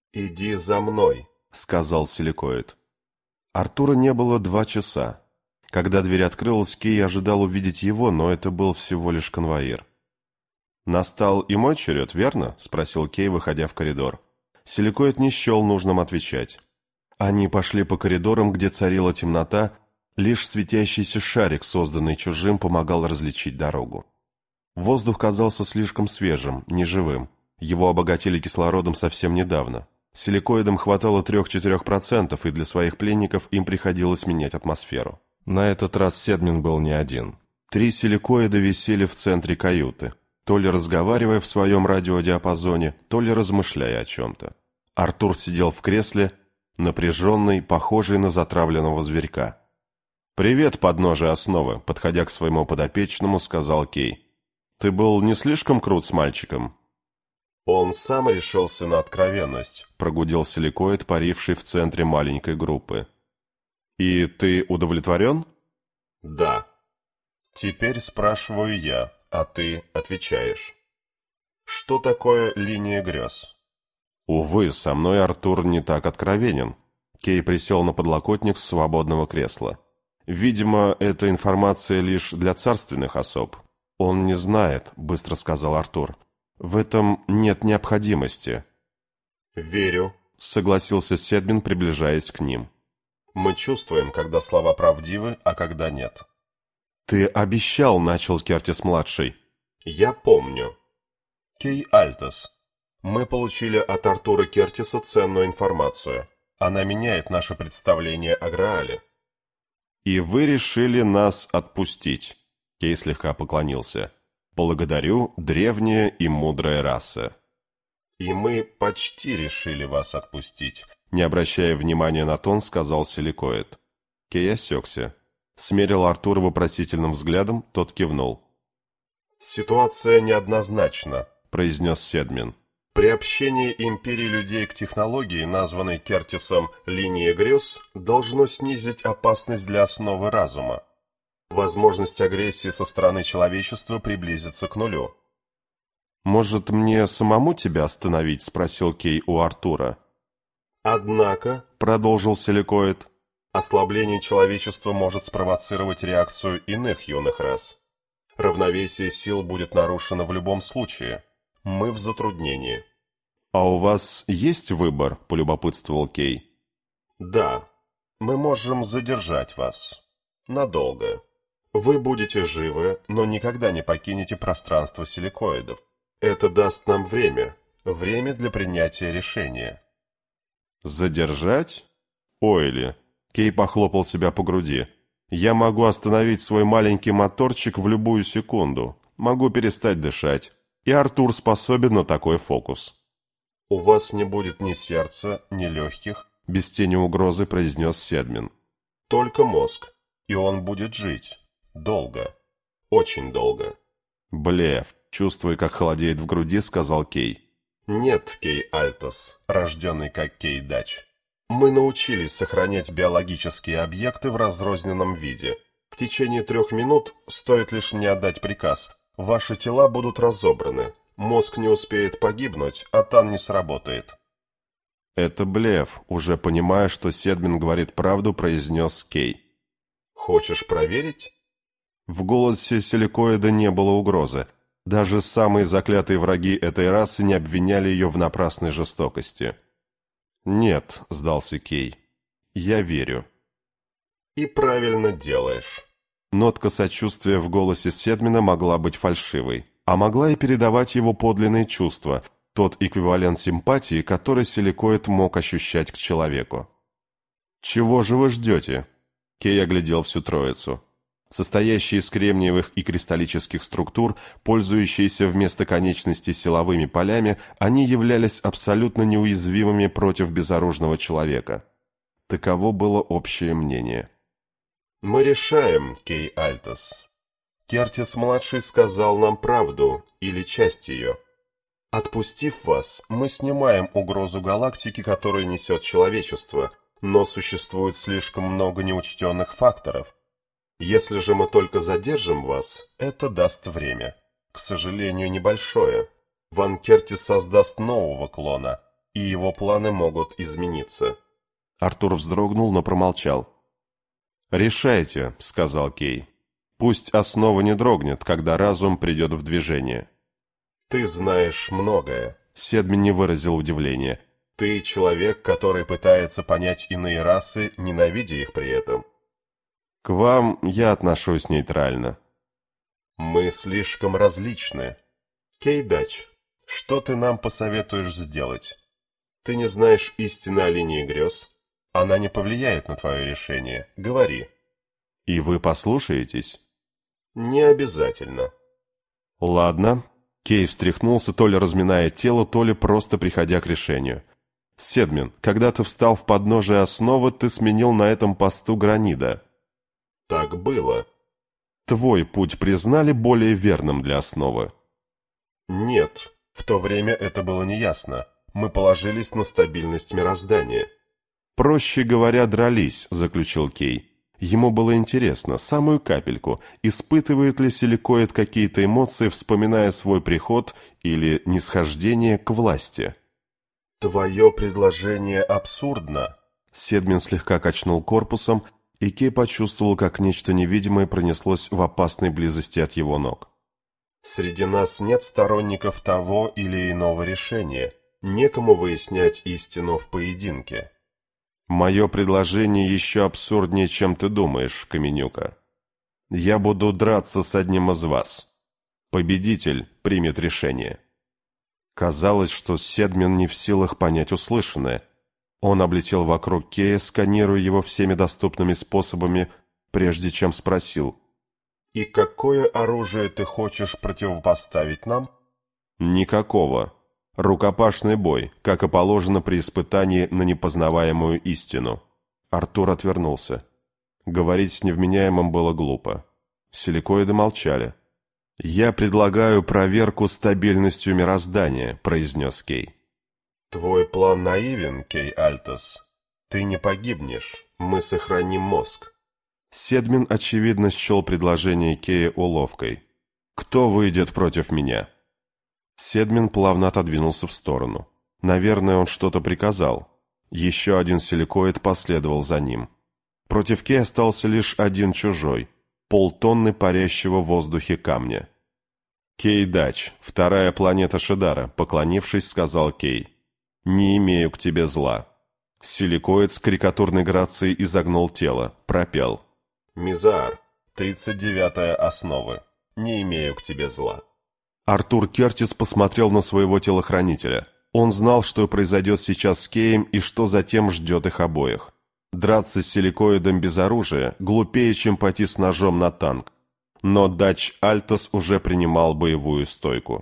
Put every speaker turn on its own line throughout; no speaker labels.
«Иди за мной», — сказал силикоид. Артура не было 2 часа. Когда дверь открылась, Кей ожидал увидеть его, но это был всего лишь конвоир. «Настал и мой черед, верно?» — спросил Кей, выходя в коридор. Силикоид не счел нужным отвечать. Они пошли по коридорам, где царила темнота, лишь светящийся шарик, созданный чужим, помогал различить дорогу. Воздух казался слишком свежим, неживым. Его обогатили кислородом совсем недавно. Силикоидам хватало 3–4%, и для своих пленников им приходилось менять атмосферу. На этот раз Седмин был не один. 3 силикоида висели в центре каюты, то ли разговаривая в своем радиодиапазоне, то ли размышляя о чем-то. Артур сидел в кресле, напряженный, похожий на затравленного зверька. «Привет, подножие основы», — подходя к своему подопечному, сказал Кей. «Ты был не слишком крут с мальчиком?» «Он сам решился на откровенность», — прогудел силикоид, паривший в центре маленькой группы. «И ты удовлетворен?» «Да». «Теперь спрашиваю я, а ты отвечаешь. Что такое линия грез?» «Увы, со мной Артур не так откровенен». Кей присел на подлокотник свободного кресла. «Видимо, эта информация лишь для царственных особ». «Он не знает», — быстро сказал Артур. «В этом нет необходимости». «Верю», — согласился Седмин, приближаясь к ним. «Мы чувствуем, когда слова правдивы, а когда нет». «Ты обещал», — начал Кертис-младший. «Я помню». «Кей Альтос, мы получили от Артура Кертиса ценную информацию. Она меняет наше представление о Граале». «И вы решили нас отпустить», — Кей слегка поклонился. «Благодарю, древняя и мудрая раса». «И мы почти решили вас отпустить», — не обращая внимания на тон, сказал силикоид. Кей осекся. Смерил Артура вопросительным взглядом, тот кивнул. «Ситуация неоднозначна», — произнес Седмин. «Приобщение империи людей к технологии, названной Кертисом «линия грез», должно снизить опасность для основы разума. Возможность агрессии со стороны человечества приблизится к нулю». «Может, мне самому тебя остановить?» — спросил Кей у Артура. «Однако», — продолжил силикоид, — «ослабление человечества может спровоцировать реакцию иных юных рас. Равновесие сил будет нарушено в любом случае. Мы в затруднении». «А у вас есть выбор?» — полюбопытствовал Кей. «Да, мы можем задержать вас. Надолго. Вы будете живы, но никогда не покинете пространство силикоидов. Это даст нам время для принятия решения». «Задержать? Ойли!» — Кей похлопал себя по груди. «Я могу остановить свой маленький моторчик в любую секунду. Могу перестать дышать. И Артур способен на такой фокус». «У вас не будет ни сердца, ни легких», — без тени угрозы произнес Седмин. «Только мозг, и он будет жить. Долго. Очень долго». «Блеф», — чувствуя, как холодеет в груди, сказал Кей. «Нет, Кей Альтос, рожденный как Кей Дач. Мы научились сохранять биологические объекты в разрозненном виде. В течение 3 минут, стоит лишь мне отдать приказ, ваши тела будут разобраны. Мозг не успеет погибнуть, а тан не сработает». «Это блеф», уже понимая, что Седмин говорит правду, произнес Кей. «Хочешь проверить?» В голосе силикоида не было угрозы. Даже самые заклятые враги этой расы не обвиняли ее в напрасной жестокости. «Нет», — сдался Кей, — «я верю». «И правильно делаешь». Нотка сочувствия в голосе Седмина могла быть фальшивой, а могла и передавать его подлинные чувства, тот эквивалент симпатии, который силикоид мог ощущать к человеку. «Чего же вы ждете?» Кей оглядел всю троицу. Состоящие из кремниевых и кристаллических структур, пользующиеся вместо конечностей силовыми полями, они являлись абсолютно неуязвимыми против безоружного человека. Таково было общее мнение. «Мы решаем, Кей Альтос. Кертис-младший сказал нам правду, или часть ее. Отпустив вас, мы снимаем угрозу галактики, которую несет человечество, но существует слишком много неучтенных факторов. Если же мы только задержим вас, это даст время. К сожалению, небольшое. Ван Кертис создаст нового клона, и его планы могут измениться». Артур вздрогнул, но промолчал. «Решайте», — сказал Кей. «Пусть основа не дрогнет, когда разум придет в движение». «Ты знаешь многое», — Седмин не выразил удивления. «Ты человек, который пытается понять иные расы, ненавидя их при этом». «К вам я отношусь нейтрально». «Мы слишком различны. Кейдач, что ты нам посоветуешь сделать? Ты не знаешь истины о линии грез? Она не повлияет на твое решение. Говори». «И вы послушаетесь?» «Не обязательно». «Ладно». Кей встряхнулся, то ли разминая тело, то ли просто приходя к решению. «Седмин, когда ты встал в подножие основы, ты сменил на этом посту Гранида». «Так было». «Твой путь признали более верным для основы?» «Нет, в то время это было неясно. Мы положились на стабильность мироздания». «Проще говоря, дрались», — заключил Кей. Ему было интересно, самую капельку, испытывает ли Силикоид какие-то эмоции, вспоминая свой приход или нисхождение к власти. «Твое предложение абсурдно», — Седмин слегка качнул корпусом, и Кей почувствовал, как нечто невидимое пронеслось в опасной близости от его ног. «Среди нас нет сторонников того или иного решения. Некому выяснять истину в поединке». «Мое предложение еще абсурднее, чем ты думаешь, Каменюка. Я буду драться с одним из вас. Победитель примет решение». Казалось, что Седмин не в силах понять услышанное. Он облетел вокруг Кея, сканируя его всеми доступными способами, прежде чем спросил: «И какое оружие ты хочешь противопоставить нам?» «Никакого. Рукопашный бой, как и положено при испытании на непознаваемую истину». Артур отвернулся. Говорить с невменяемым было глупо. Силикоиды молчали. «Я предлагаю проверку стабильностью мироздания», — произнес Кей. «Твой план наивен, Кей Альтос. Ты не погибнешь, мы сохраним мозг». Седмин, очевидно, счел предложение Кея уловкой. «Кто выйдет против меня?» Седмин плавно отодвинулся в сторону. Наверное, он что-то приказал. Еще один силикоид последовал за ним. Против Кея остался лишь один чужой, полтонны парящего в воздухе камня. «Кейдач, вторая планета Шидара», — поклонившись, сказал Кей. «Не имею к тебе зла». Силикоид с карикатурной грацией изогнул тело, пропел. «Мизаар, 39-я основа. Не имею к тебе зла». Артур Кертис посмотрел на своего телохранителя. Он знал, что произойдет сейчас с Кеем и что затем ждет их обоих. Драться с силикоидом без оружия глупее, чем пойти с ножом на танк. Но Дач Альтос уже принимал боевую стойку.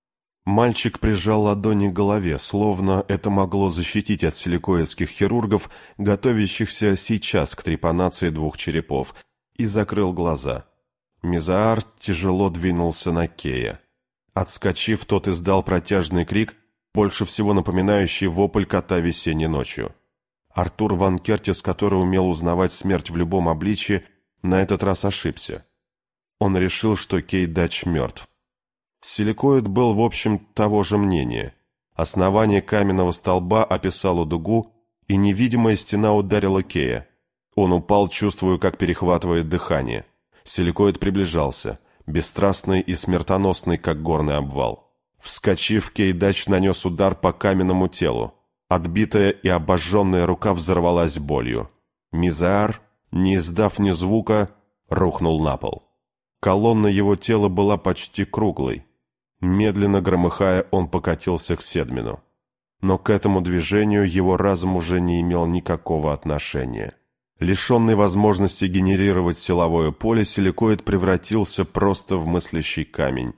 Мальчик прижал ладони к голове, словно это могло защитить от силикоидских хирургов, готовящихся сейчас к трепанации двух черепов, и закрыл глаза. Мизаар тяжело двинулся на Кея. Отскочив, тот издал протяжный крик, больше всего напоминающий вопль кота весенней ночью. Артур Ван Кертис, который умел узнавать смерть в любом обличье, на этот раз ошибся. Он решил, что Кейдач мертв. Силикоид был, в общем, того же мнения. Основание каменного столба описало дугу, и невидимая стена ударила Кея. Он упал, чувствуя, как перехватывает дыхание. Силикоид приближался, бесстрастный и смертоносный, как горный обвал. Вскочив, Кейдач нанес удар по каменному телу. Отбитая и обожженная рука взорвалась болью. Мизаар, не издав ни звука, рухнул на пол. Колонна его тела была почти круглой. Медленно громыхая, он покатился к Седмину. Но к этому движению его разум уже не имел никакого отношения. Лишенный возможности генерировать силовое поле, силикоид превратился просто в мыслящий камень.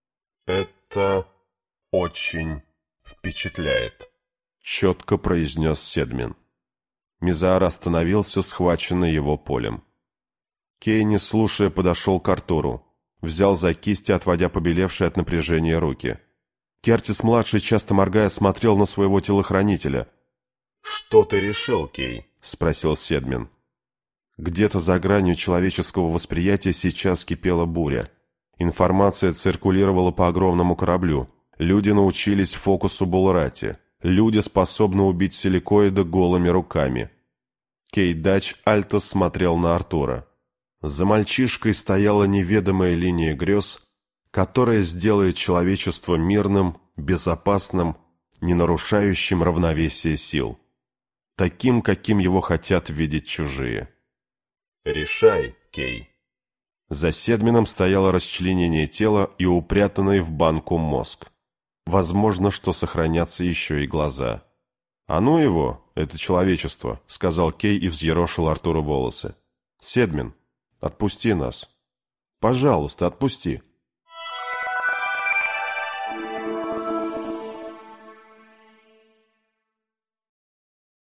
«Это очень впечатляет», — четко произнес Седмин. Мизаар остановился, схваченный его полем. Кей, не слушая, подошел к Артуру. Взял за кисти, отводя побелевшие от напряжения руки. Кертис-младший, часто моргая, смотрел на своего телохранителя. «Что ты решил, Кей?» — спросил Седмин. Где-то за гранью человеческого восприятия сейчас кипела буря. Информация циркулировала по огромному кораблю. Люди научились фокусу Булрати. Люди способны убить силикоида голыми руками. Кей Дач Альтос смотрел на Артура. За мальчишкой стояла неведомая линия грез, которая сделает человечество мирным, безопасным, не нарушающим равновесие сил. Таким, каким его хотят видеть чужие. «Решай, Кей». За Седмином стояло расчленение тела и упрятанный в банку мозг. Возможно, что сохранятся еще и глаза. «А ну его, это человечество», — сказал Кей и взъерошил Артуру волосы. «Седмин, отпусти нас. Пожалуйста, отпусти».